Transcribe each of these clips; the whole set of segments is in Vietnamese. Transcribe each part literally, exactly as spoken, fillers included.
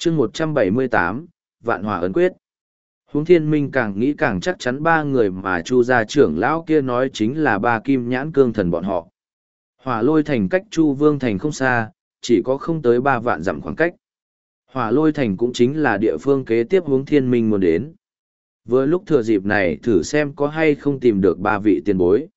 chương một trăm bảy mươi tám, Vạn Hỏa ấn quyết. Huống Thiên Minh càng nghĩ càng chắc chắn ba người mà Chu gia trưởng lão kia nói chính là ba kim nhãn cương thần bọn họ. Hỏa Lôi Thành cách Chu Vương Thành không xa, chỉ có không tới ba vạn dặm khoảng cách. Hỏa Lôi Thành cũng chính là địa phương kế tiếp Huống Thiên Minh muốn đến. Vừa lúc thừa dịp này thử xem có hay không tìm được ba vị tiền bối.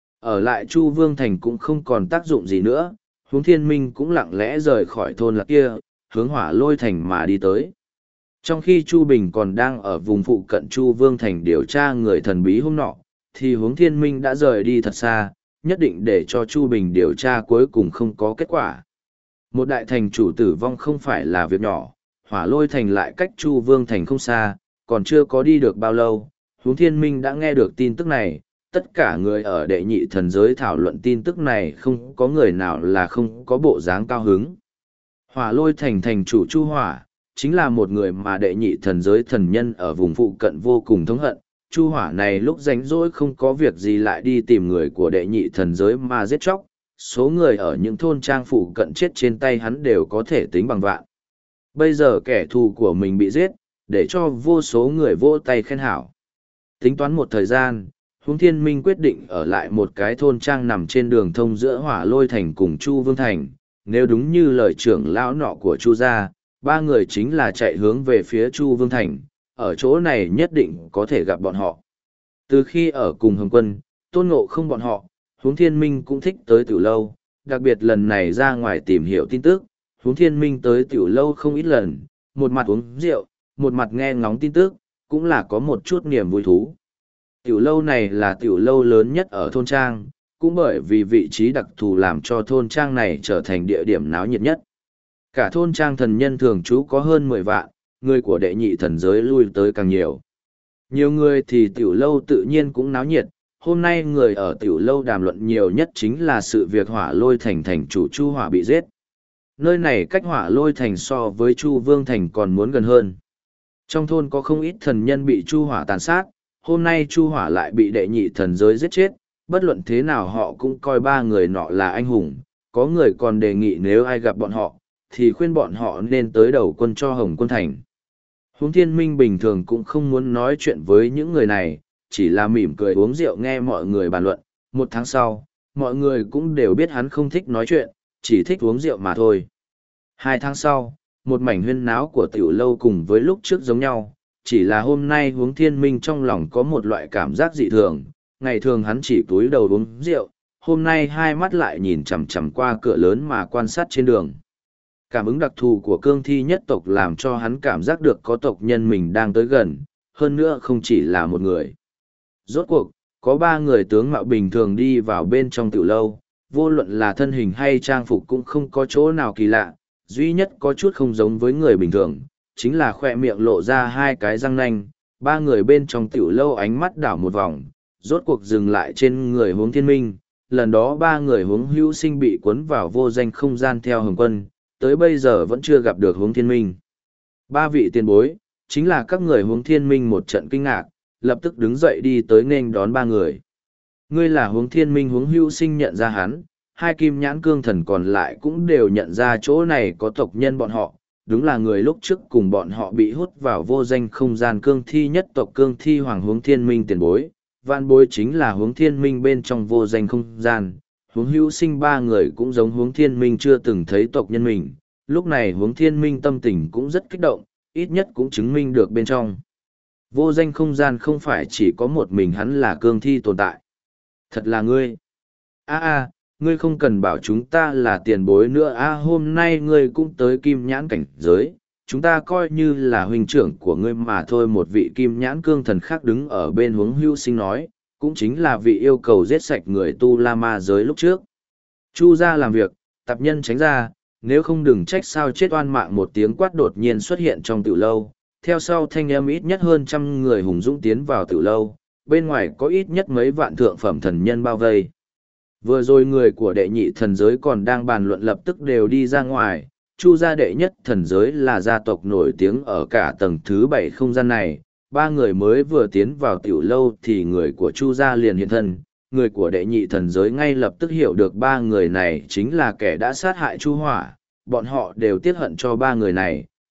Ở lại Chu Vương Thành cũng không còn tác dụng gì nữa, Huống Thiên Minh cũng lặng lẽ rời khỏi thôn lạc kia, hướng Hỏa Lôi Thành mà đi tới. Trong khi Chu Bình còn đang ở vùng phụ cận Chu Vương Thành điều tra người thần bí hôm nọ, thì Huống Thiên Minh đã rời đi thật xa, nhất định để cho Chu Bình điều tra cuối cùng không có kết quả. Một đại thành chủ tử vong không phải là việc nhỏ, Hỏa Lôi Thành lại cách Chu Vương Thành không xa, còn chưa có đi được bao lâu, Huống Thiên Minh đã nghe được tin tức này. Tất cả người ở đệ nhị thần giới thảo luận tin tức này, không có người nào là không có bộ dáng cao hứng. Hỏa Lôi Thành thành chủ Chu Hỏa, chính là một người mà đệ nhị thần giới thần nhân ở vùng phụ cận vô cùng thống hận. Chu Hỏa này lúc rảnh rỗi không có việc gì lại đi tìm người của đệ nhị thần giới mà giết chóc. Số người ở những thôn trang phụ cận chết trên tay hắn đều có thể tính bằng vạn. Bây giờ kẻ thù của mình bị giết, để cho vô số người vỗ tay khen hảo. Tính toán một thời gian, Huống Thiên Minh quyết định ở lại một cái thôn trang nằm trên đường thông giữa Hỏa Lôi Thành cùng Chu Vương Thành. Nếu đúng như lời trưởng lão nọ của Chu gia, ba người chính là chạy hướng về phía Chu Vương Thành, ở chỗ này nhất định có thể gặp bọn họ. Từ khi ở cùng Hồng Quân, Tôn Ngộ Không bọn họ, Huống Thiên Minh cũng thích tới tiểu lâu, đặc biệt lần này ra ngoài tìm hiểu tin tức, Huống Thiên Minh tới tiểu lâu không ít lần, một mặt uống rượu, một mặt nghe ngóng tin tức, cũng là có một chút niềm vui thú. Tiểu lâu này là tiểu lâu lớn nhất ở thôn trang, cũng bởi vì vị trí đặc thù làm cho thôn trang này trở thành địa điểm náo nhiệt nhất. Cả thôn trang thần nhân thường trú có hơn mười vạn, người của đệ nhị thần giới lui tới càng nhiều. Nhiều người thì tiểu lâu tự nhiên cũng náo nhiệt, hôm nay người ở tiểu lâu đàm luận nhiều nhất chính là sự việc Hỏa Lôi Thành thành chủ Chu Hỏa bị giết. Nơi này cách Hỏa Lôi Thành so với Chu Vương Thành còn muốn gần hơn. Trong thôn có không ít thần nhân bị Chu Hỏa tàn sát, hôm nay Chu Hỏa lại bị đệ nhị thần giới giết chết, bất luận thế nào họ cũng coi ba người nọ là anh hùng, có người còn đề nghị nếu ai gặp bọn họ, thì khuyên bọn họ nên tới đầu quân cho Hồng Quân Thành. Huống Thiên Minh bình thường cũng không muốn nói chuyện với những người này, chỉ là mỉm cười uống rượu nghe mọi người bàn luận. Một tháng sau, mọi người cũng đều biết hắn không thích nói chuyện, chỉ thích uống rượu mà thôi. Hai tháng sau, một mảnh huyên náo của tiểu lâu cùng với lúc trước giống nhau, chỉ là hôm nay Huống Thiên Minh trong lòng có một loại cảm giác dị thường, ngày thường hắn chỉ cúi đầu uống rượu, hôm nay hai mắt lại nhìn chằm chằm qua cửa lớn mà quan sát trên đường. Cảm ứng đặc thù của cương thi nhất tộc làm cho hắn cảm giác được có tộc nhân mình đang tới gần, hơn nữa không chỉ là một người. Rốt cuộc, có ba người tướng mạo bình thường đi vào bên trong tiểu lâu, vô luận là thân hình hay trang phục cũng không có chỗ nào kỳ lạ, duy nhất có chút không giống với người bình thường, chính là khoe miệng lộ ra hai cái răng nanh. Ba người bên trong tiểu lâu ánh mắt đảo một vòng, rốt cuộc dừng lại trên người Huống Thiên Minh. Lần đó ba người Huống Hữu Sinh bị cuốn vào vô danh không gian theo Hồng Quân, tới bây giờ vẫn chưa gặp được Huống Thiên Minh. Ba vị tiền bối, chính là các người. Huống Thiên Minh một trận kinh ngạc, lập tức đứng dậy đi tới nghênh đón ba người. Ngươi là Huống Thiên Minh. Huống Hữu Sinh nhận ra hắn, hai kim nhãn cương thần còn lại cũng đều nhận ra chỗ này có tộc nhân bọn họ, đúng là người lúc trước cùng bọn họ bị hút vào vô danh không gian cương thi nhất tộc cương thi hoàng Huống Thiên Minh tiền bối. Vạn bối chính là Huống Thiên Minh bên trong vô danh không gian. Huống Hữu Sinh ba người cũng giống Huống Thiên Minh chưa từng thấy tộc nhân mình, lúc này Huống Thiên Minh tâm tình cũng rất kích động, ít nhất cũng chứng minh được bên trong vô danh không gian không phải chỉ có một mình hắn là cương thi tồn tại. Thật là ngươi. A a, ngươi không cần bảo chúng ta là tiền bối nữa. A, hôm nay ngươi cũng tới kim nhãn cảnh giới, chúng ta coi như là huynh trưởng của ngươi mà thôi. Một vị kim nhãn cương thần khác đứng ở bên Huống Hữu Sinh nói, cũng chính là vị yêu cầu giết sạch người tu la ma giới lúc trước. Chu ra làm việc, tạp nhân tránh ra, nếu không đừng trách sao chết oan mạng. Một tiếng quát đột nhiên xuất hiện trong tiểu lâu, theo sau thanh âm ít nhất hơn trăm người hùng dũng tiến vào tiểu lâu, bên ngoài có ít nhất mấy vạn thượng phẩm thần nhân bao vây. Vừa rồi người của đệ nhị thần giới còn đang bàn luận lập tức đều đi ra ngoài. Chu gia đệ nhất thần giới là gia tộc nổi tiếng ở cả tầng thứ bảy không gian này. Ba người mới vừa tiến vào tiểu lâu thì người của Chu gia liền hiện thân. Người của đệ nhị thần giới ngay lập tức hiểu được ba người này chính là kẻ đã sát hại Chu Hỏa. Bọn họ đều tiếc hận cho ba người này,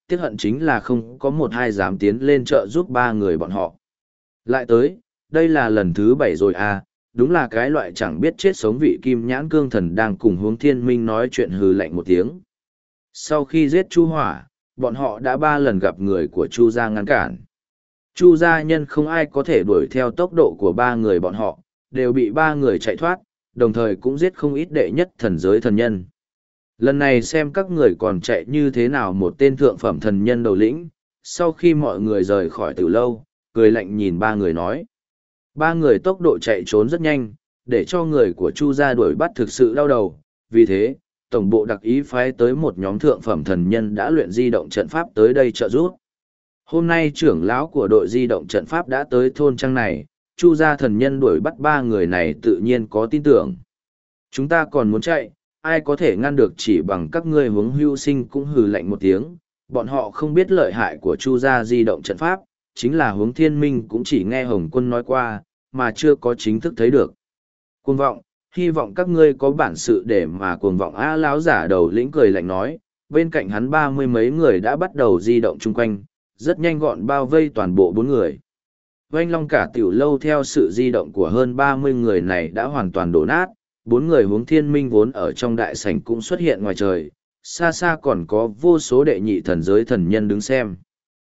tiếc hận chính là không có một hai dám tiến lên trợ giúp ba người bọn họ. Lại tới, đây là lần thứ bảy rồi à, đúng là cái loại chẳng biết chết sống vị kim nhãn cương thần đang cùng hướng thiên minh nói chuyện hừ lạnh một tiếng. Sau khi giết Chu Hỏa, bọn họ đã ba lần gặp người của Chu gia ngăn cản. Chu gia nhân không ai có thể đuổi theo tốc độ của ba người bọn họ, đều bị ba người chạy thoát, đồng thời cũng giết không ít đệ nhất thần giới thần nhân. Lần này xem các người còn chạy như thế nào một tên thượng phẩm thần nhân đầu lĩnh, sau khi mọi người rời khỏi từ lâu, cười lạnh nhìn ba người nói. Ba người tốc độ chạy trốn rất nhanh, để cho người của Chu gia đuổi bắt thực sự đau đầu, vì thế, tổng bộ đặc ý phái tới một nhóm thượng phẩm thần nhân đã luyện di động trận pháp tới đây trợ giúp. Hôm nay trưởng lão của đội di động trận pháp đã tới thôn trang này, Chu gia thần nhân đuổi bắt ba người này tự nhiên có tin tưởng. Chúng ta còn muốn chạy, ai có thể ngăn được chỉ bằng các ngươi hướng hưu sinh cũng hừ lạnh một tiếng, bọn họ không biết lợi hại của Chu gia di động trận pháp, chính là hướng thiên minh cũng chỉ nghe Hồng Quân nói qua, mà chưa có chính thức thấy được. Cuồng vọng, hy vọng các ngươi có bản sự để mà cuồng vọng a lão giả đầu lĩnh cười lạnh nói, bên cạnh hắn ba mươi mấy người đã bắt đầu di động chung quanh, rất nhanh gọn bao vây toàn bộ bốn người. Oanh long cả tiểu lâu theo sự di động của hơn ba mươi người này đã hoàn toàn đổ nát, bốn người hướng thiên minh vốn ở trong đại sảnh cũng xuất hiện ngoài trời, xa xa còn có vô số đệ nhị thần giới thần nhân đứng xem.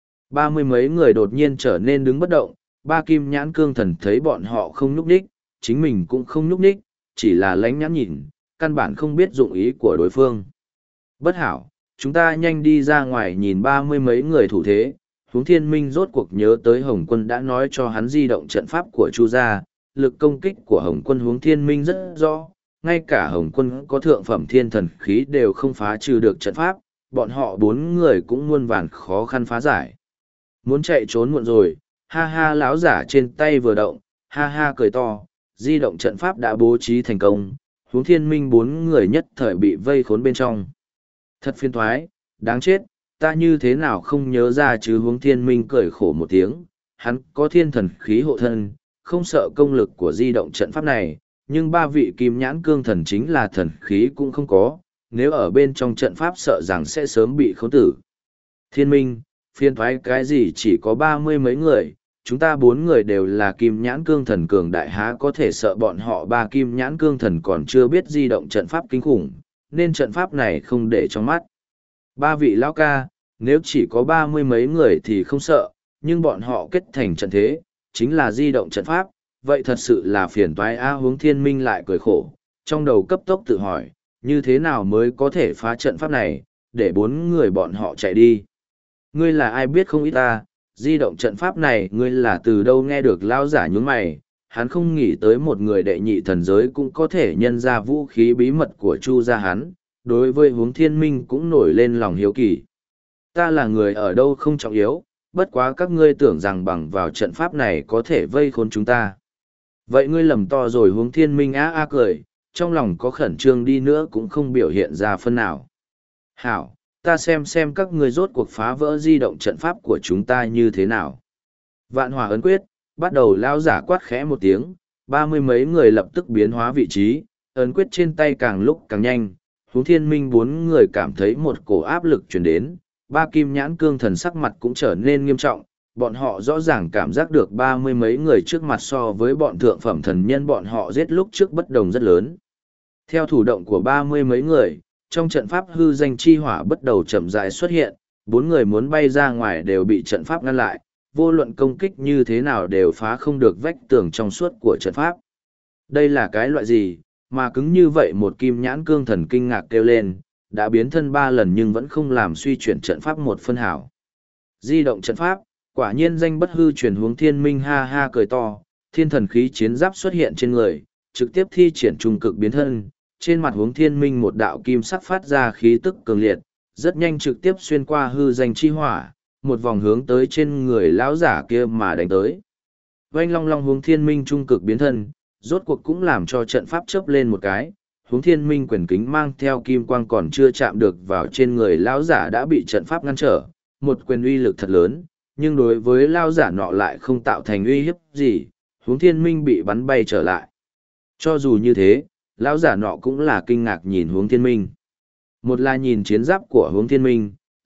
Ba mươi mấy người đột nhiên trở nên đứng bất động, ba kim nhãn cương thần thấy bọn họ không nhúc nhích, chính mình cũng không nhúc nhích, chỉ là lánh nhãn nhìn, căn bản không biết dụng ý của đối phương. Bất hảo, chúng ta nhanh đi ra ngoài nhìn ba mươi mấy người thủ thế. Hướng thiên minh rốt cuộc nhớ tới Hồng Quân đã nói cho hắn di động trận pháp của Chu gia, lực công kích của Hồng Quân hướng thiên minh rất rõ, ngay cả Hồng Quân có thượng phẩm thiên thần khí đều không phá trừ được trận pháp, bọn họ bốn người cũng muôn vàn khó khăn phá giải. Muốn chạy trốn muộn rồi, ha ha lão giả trên tay vừa động, ha ha cười to, di động trận pháp đã bố trí thành công, hướng thiên minh bốn người nhất thời bị vây khốn bên trong. Thật phiền thoái, đáng chết, ta như thế nào không nhớ ra chứ hướng thiên minh cười khổ một tiếng, hắn có thiên thần khí hộ thân, không sợ công lực của di động trận pháp này, nhưng ba vị kim nhãn cương thần chính là thần khí cũng không có, nếu ở bên trong trận pháp sợ rằng sẽ sớm bị khống tử. Thiên minh, phiền thoái cái gì chỉ có ba mươi mấy người, chúng ta bốn người đều là kim nhãn cương thần cường đại há có thể sợ bọn họ ba kim nhãn cương thần còn chưa biết di động trận pháp kinh khủng, nên trận pháp này không để trong mắt. Ba vị lão ca, nếu chỉ có ba mươi mấy người thì không sợ, nhưng bọn họ kết thành trận thế, chính là di động trận pháp, vậy thật sự là phiền toái a hướng thiên minh lại cười khổ, trong đầu cấp tốc tự hỏi, như thế nào mới có thể phá trận pháp này, để bốn người bọn họ chạy đi. Ngươi là ai biết không ít ta, di động trận pháp này ngươi là từ đâu nghe được lao giả nhún mày, hắn không nghĩ tới một người đệ nhị thần giới cũng có thể nhân ra vũ khí bí mật của Chu gia hắn, đối với hướng thiên minh cũng nổi lên lòng hiếu kỳ. Ta là người ở đâu không trọng yếu, bất quá các ngươi tưởng rằng bằng vào trận pháp này có thể vây khốn chúng ta. Vậy ngươi lầm to rồi hướng thiên minh á á cười, trong lòng có khẩn trương đi nữa cũng không biểu hiện ra phân nào. Hảo, ta xem xem các ngươi rốt cuộc phá vỡ di động trận pháp của chúng ta như thế nào. Vạn hỏa ấn quyết, bắt đầu lao giả quát khẽ một tiếng, ba mươi mấy người lập tức biến hóa vị trí, ấn quyết trên tay càng lúc càng nhanh, hướng thiên minh bốn người cảm thấy một cổ áp lực truyền đến, ba kim nhãn cương thần sắc mặt cũng trở nên nghiêm trọng, bọn họ rõ ràng cảm giác được ba mươi mấy người trước mặt so với bọn thượng phẩm thần nhân bọn họ giết lúc trước bất đồng rất lớn. Theo thủ động của ba mươi mấy người, trong trận pháp hư danh chi hỏa bắt đầu chậm rãi xuất hiện, bốn người muốn bay ra ngoài đều bị trận pháp ngăn lại, vô luận công kích như thế nào đều phá không được vách tường trong suốt của trận pháp. Đây là cái loại gì, mà cứng như vậy một kim nhãn cương thần kinh ngạc kêu lên, đã biến thân ba lần nhưng vẫn không làm suy chuyển trận pháp một phân hảo. Di động trận pháp, quả nhiên danh bất hư truyền hướng thiên minh ha ha cười to, thiên thần khí chiến giáp xuất hiện trên người, trực tiếp thi triển trung cực biến thân, trên mặt hướng thiên minh một đạo kim sắc phát ra khí tức cường liệt, rất nhanh trực tiếp xuyên qua hư danh chi hỏa, một vòng hướng tới trên người lão giả kia mà đánh tới. Oanh long long hướng thiên minh trung cực biến thân, rốt cuộc cũng làm cho trận pháp chớp lên một cái, hướng thiên minh quyền kính mang theo kim quang còn chưa chạm được vào trên người lão giả đã bị trận pháp ngăn trở, một quyền uy lực thật lớn, nhưng đối với lão giả nọ lại không tạo thành uy hiếp gì, hướng thiên minh bị bắn bay trở lại. Cho dù như thế, lão giả nọ cũng là kinh ngạc nhìn hướng thiên minh. Một là nhìn chiến giáp của hướng thiên minh,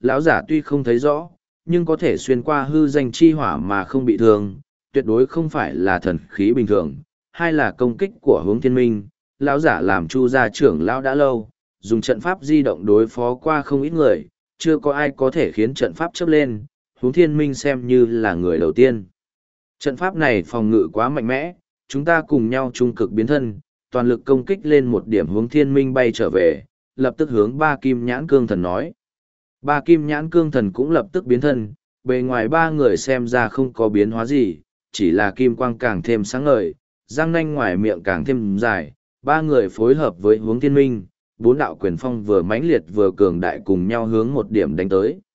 lão giả tuy không thấy rõ, nhưng có thể xuyên qua hư danh chi hỏa mà không bị thương, tuyệt đối không phải là thần khí bình thường, hay là công kích của hướng thiên minh. Lão giả làm Chu gia trưởng lão đã lâu, dùng trận pháp di động đối phó qua không ít người, chưa có ai có thể khiến trận pháp chớp lên, hướng thiên minh xem như là người đầu tiên. Trận pháp này phòng ngự quá mạnh mẽ, chúng ta cùng nhau trung cực biến thân, toàn lực công kích lên một điểm. Hướng thiên minh bay trở về, lập tức hướng ba kim nhãn cương thần nói. Ba kim nhãn cương thần cũng lập tức biến thân, bề ngoài ba người xem ra không có biến hóa gì, chỉ là kim quang càng thêm sáng ngời, răng nanh ngoài miệng càng thêm dài. Ba người phối hợp với hướng thiên minh, bốn đạo quyền phong vừa mãnh liệt vừa cường đại cùng nhau hướng một điểm đánh tới.